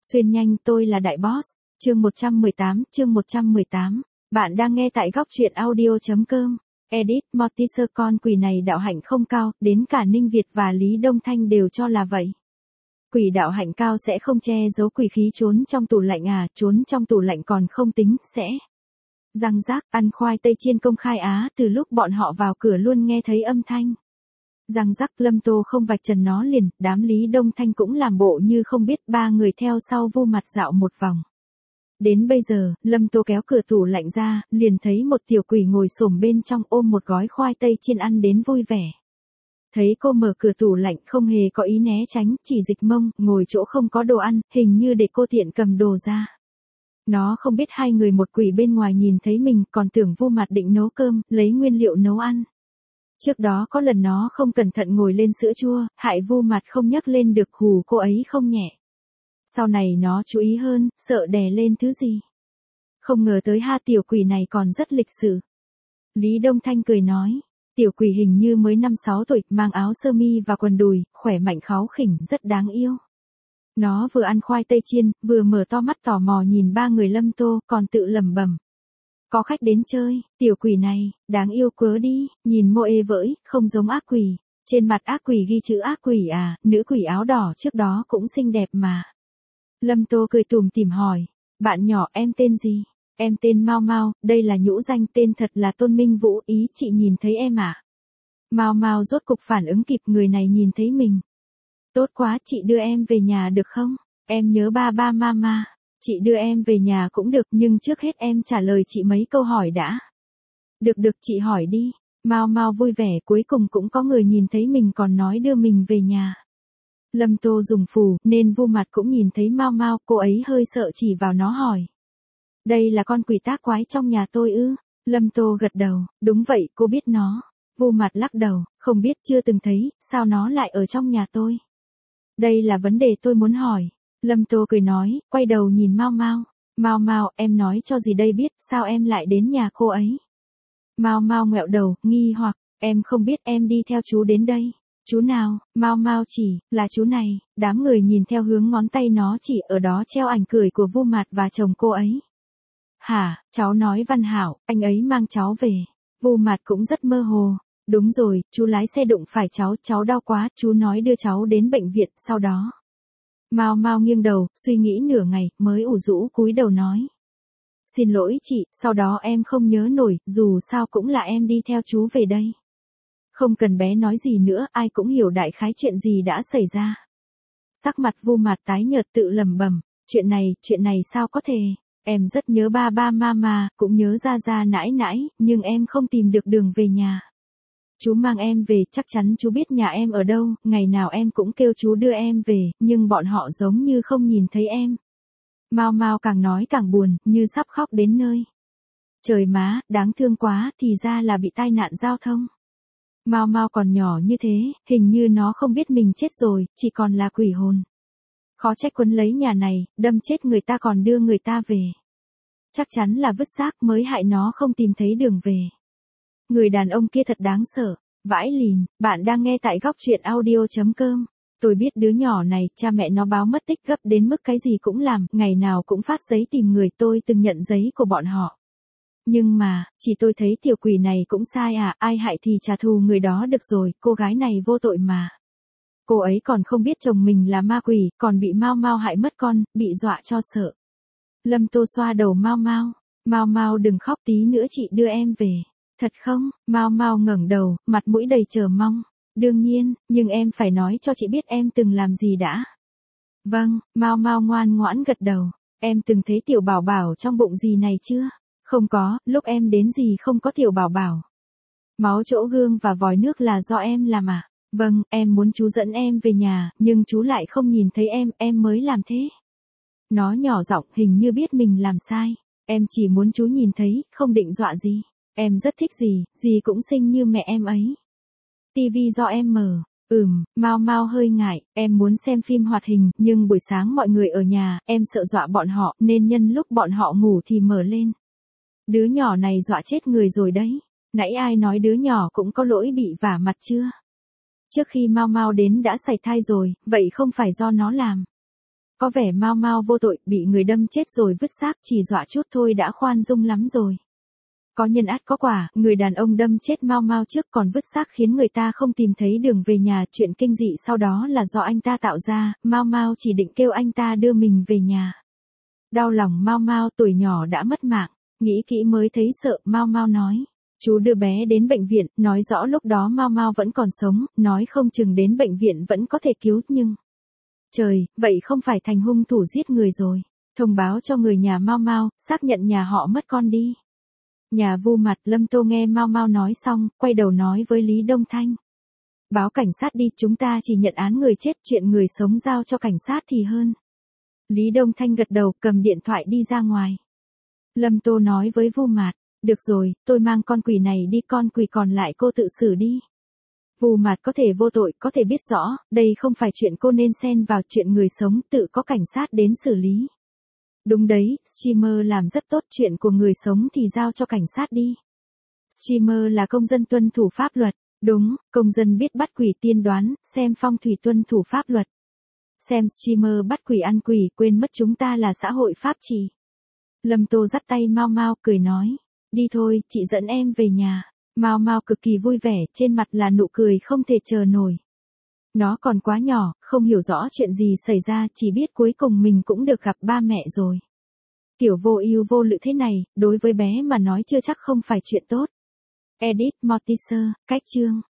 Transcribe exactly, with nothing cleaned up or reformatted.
Xuyên nhanh tôi là đại boss, chương một trăm mười tám, chương một trăm mười tám. Bạn đang nghe tại góc truyện audio.com. Edit, Mortimer con quỷ này đạo hạnh không cao, đến cả Ninh Việt và Lý Đông Thanh đều cho là vậy. Quỷ đạo hạnh cao sẽ không che giấu quỷ khí trốn trong tủ lạnh à, trốn trong tủ lạnh còn không tính, sẽ răng rác, ăn khoai tây chiên công khai á, từ lúc bọn họ vào cửa luôn nghe thấy âm thanh. Răng rắc. Lâm Tô không vạch trần nó liền, đám Lý Đông Thanh cũng làm bộ như không biết, ba người theo sau Vu Mặt dạo một vòng. Đến bây giờ, Lâm Tô kéo cửa tủ lạnh ra, liền thấy một tiểu quỷ ngồi xổm bên trong ôm một gói khoai tây chiên ăn đến vui vẻ. Thấy cô mở cửa tủ lạnh không hề có ý né tránh, chỉ dịch mông, ngồi chỗ không có đồ ăn, hình như để cô tiện cầm đồ ra. Nó không biết hai người một quỷ bên ngoài nhìn thấy mình, còn tưởng Vu Mặt định nấu cơm, lấy nguyên liệu nấu ăn. Trước đó có lần nó không cẩn thận ngồi lên sữa chua, hại Vu Mặt không nhấc lên được, hù cô ấy không nhẹ. Sau này nó chú ý hơn, sợ đè lên thứ gì. Không ngờ tới ha, tiểu quỷ này còn rất lịch sự. Lý Đông Thanh cười nói, tiểu quỷ hình như mới năm sáu tuổi, mang áo sơ mi và quần đùi, khỏe mạnh kháu khỉnh, rất đáng yêu. Nó vừa ăn khoai tây chiên, vừa mở to mắt tò mò nhìn ba người Lâm Tô, còn tự lẩm bẩm. Có khách đến chơi, tiểu quỷ này, đáng yêu quá đi, nhìn mô ê vỡi, không giống ác quỷ. Trên mặt ác quỷ ghi chữ ác quỷ à, nữ quỷ áo đỏ trước đó cũng xinh đẹp mà. Lâm Tô cười tủm tỉm hỏi, bạn nhỏ em tên gì? Em tên Mao Mao, đây là nhũ danh, tên thật là Tôn Minh Vũ, ý chị nhìn thấy em à? Mao Mao rốt cục phản ứng kịp, người này nhìn thấy mình. Tốt quá, chị đưa em về nhà được không? Em nhớ ba ba mama. Chị đưa em về nhà cũng được, nhưng trước hết em trả lời chị mấy câu hỏi đã. Được được, chị hỏi đi. Mao Mao vui vẻ, cuối cùng cũng có người nhìn thấy mình còn nói đưa mình về nhà. Lâm Tô dùng phù, nên Vu Mặt cũng nhìn thấy Mao Mao, cô ấy hơi sợ chỉ vào nó hỏi. Đây là con quỷ tác quái trong nhà tôi ư? Lâm Tô gật đầu, đúng vậy, cô biết nó. Vu Mặt lắc đầu, không biết, chưa từng thấy, sao nó lại ở trong nhà tôi? Đây là vấn đề tôi muốn hỏi. Lâm Tô cười nói, quay đầu nhìn Mao Mao. Mao Mao, em nói cho gì đây biết, sao em lại đến nhà cô ấy? Mao Mao ngẹo đầu, nghi hoặc, em không biết, em đi theo chú đến đây. Chú nào? Mao Mao chỉ, là chú này. Đám người nhìn theo hướng ngón tay nó chỉ, ở đó treo ảnh cười của Vu Mặt và chồng cô ấy. Hả, cháu nói Văn Hảo, anh ấy mang cháu về. Vu Mặt cũng rất mơ hồ. Đúng rồi, chú lái xe đụng phải cháu, cháu đau quá, chú nói đưa cháu đến bệnh viện, sau đó. Mao Mao nghiêng đầu, suy nghĩ nửa ngày, mới ủ rũ cúi đầu nói. Xin lỗi chị, sau đó em không nhớ nổi, dù sao cũng là em đi theo chú về đây. Không cần bé nói gì nữa, ai cũng hiểu đại khái chuyện gì đã xảy ra. Sắc mặt Vu Mặt tái nhợt, tự lẩm bẩm, chuyện này, chuyện này sao có thể, em rất nhớ ba ba mama, cũng nhớ ra ra nãi nãi, nhưng em không tìm được đường về nhà. Chú mang em về, chắc chắn chú biết nhà em ở đâu, ngày nào em cũng kêu chú đưa em về, nhưng bọn họ giống như không nhìn thấy em. Mao Mao càng nói càng buồn, như sắp khóc đến nơi. Trời má, đáng thương quá, thì ra là bị tai nạn giao thông. Mao Mao còn nhỏ như thế, hình như nó không biết mình chết rồi, chỉ còn là quỷ hồn. Khó trách quấn lấy nhà này, đâm chết người ta còn đưa người ta về. Chắc chắn là vứt xác mới hại nó không tìm thấy đường về. Người đàn ông kia thật đáng sợ, vãi lìn. Bạn đang nghe tại góc truyện audio.com. Tôi biết đứa nhỏ này, cha mẹ nó báo mất tích gấp đến mức cái gì cũng làm, ngày nào cũng phát giấy tìm người, tôi từng nhận giấy của bọn họ. Nhưng mà, chỉ tôi thấy tiểu quỷ này cũng sai à, ai hại thì trả thù người đó được rồi, cô gái này vô tội mà. Cô ấy còn không biết chồng mình là ma quỷ, còn bị Mao Mao hại mất con, bị dọa cho sợ. Lâm Tô xoa đầu Mao Mao, Mao Mao đừng khóc, tí nữa chị đưa em về. Thật không? Mao Mao ngẩng đầu, mặt mũi đầy chờ mong. Đương nhiên, nhưng em phải nói cho chị biết em từng làm gì đã. Vâng, Mao Mao ngoan ngoãn gật đầu. Em từng thấy tiểu bảo bảo trong bụng gì này chưa? Không có, lúc em đến gì không có tiểu bảo bảo. Máu chỗ gương và vòi nước là do em làm à? Vâng, em muốn chú dẫn em về nhà, nhưng chú lại không nhìn thấy em, em mới làm thế. Nó nhỏ giọng, hình như biết mình làm sai. Em chỉ muốn chú nhìn thấy, không định dọa gì. Em rất thích gì, gì cũng xinh như mẹ em ấy. Tivi do em mở. Ừm, Mao Mao hơi ngại, em muốn xem phim hoạt hình, nhưng buổi sáng mọi người ở nhà, em sợ dọa bọn họ, nên nhân lúc bọn họ ngủ thì mở lên. Đứa nhỏ này dọa chết người rồi đấy. Nãy ai nói đứa nhỏ cũng có lỗi bị vả mặt chưa? Trước khi Mao Mao đến đã sảy thai rồi, vậy không phải do nó làm. Có vẻ Mao Mao vô tội, bị người đâm chết rồi vứt xác, chỉ dọa chút thôi đã khoan dung lắm rồi. Có nhân át có quả, người đàn ông đâm chết Mao Mao trước còn vứt xác khiến người ta không tìm thấy đường về nhà, chuyện kinh dị sau đó là do anh ta tạo ra, Mao Mao chỉ định kêu anh ta đưa mình về nhà. Đau lòng Mao Mao, tuổi nhỏ đã mất mạng, nghĩ kỹ mới thấy sợ, Mao Mao nói. Chú đưa bé đến bệnh viện, nói rõ lúc đó Mao Mao vẫn còn sống, nói không chừng đến bệnh viện vẫn có thể cứu, nhưng... Trời, vậy không phải thành hung thủ giết người rồi. Thông báo cho người nhà Mao Mao, xác nhận nhà họ mất con đi. Nhà Vu Mặt, Lâm Tô nghe Mao Mao nói xong, quay đầu nói với Lý Đông Thanh. Báo cảnh sát đi, chúng ta chỉ nhận án người chết, chuyện người sống giao cho cảnh sát thì hơn. Lý Đông Thanh gật đầu, cầm điện thoại đi ra ngoài. Lâm Tô nói với Vu Mạt, được rồi, tôi mang con quỷ này đi, con quỷ còn lại cô tự xử đi. Vu Mạt có thể vô tội, có thể biết rõ, đây không phải chuyện cô nên xen vào, chuyện người sống tự có cảnh sát đến xử lý. Đúng đấy, streamer làm rất tốt, chuyện của người sống thì giao cho cảnh sát đi. Streamer là công dân tuân thủ pháp luật, đúng, công dân biết bắt quỷ tiên đoán, xem phong thủy tuân thủ pháp luật. Xem streamer bắt quỷ ăn quỷ, quên mất chúng ta là xã hội pháp trị. Lâm Tô dắt tay Mao Mao cười nói, đi thôi, chị dẫn em về nhà. Mao Mao cực kỳ vui vẻ, trên mặt là nụ cười không thể chờ nổi. Nó còn quá nhỏ, không hiểu rõ chuyện gì xảy ra, chỉ biết cuối cùng mình cũng được gặp ba mẹ rồi. Kiểu vô ưu vô lự thế này, đối với bé mà nói chưa chắc không phải chuyện tốt. Edit Mortimer, cách chương.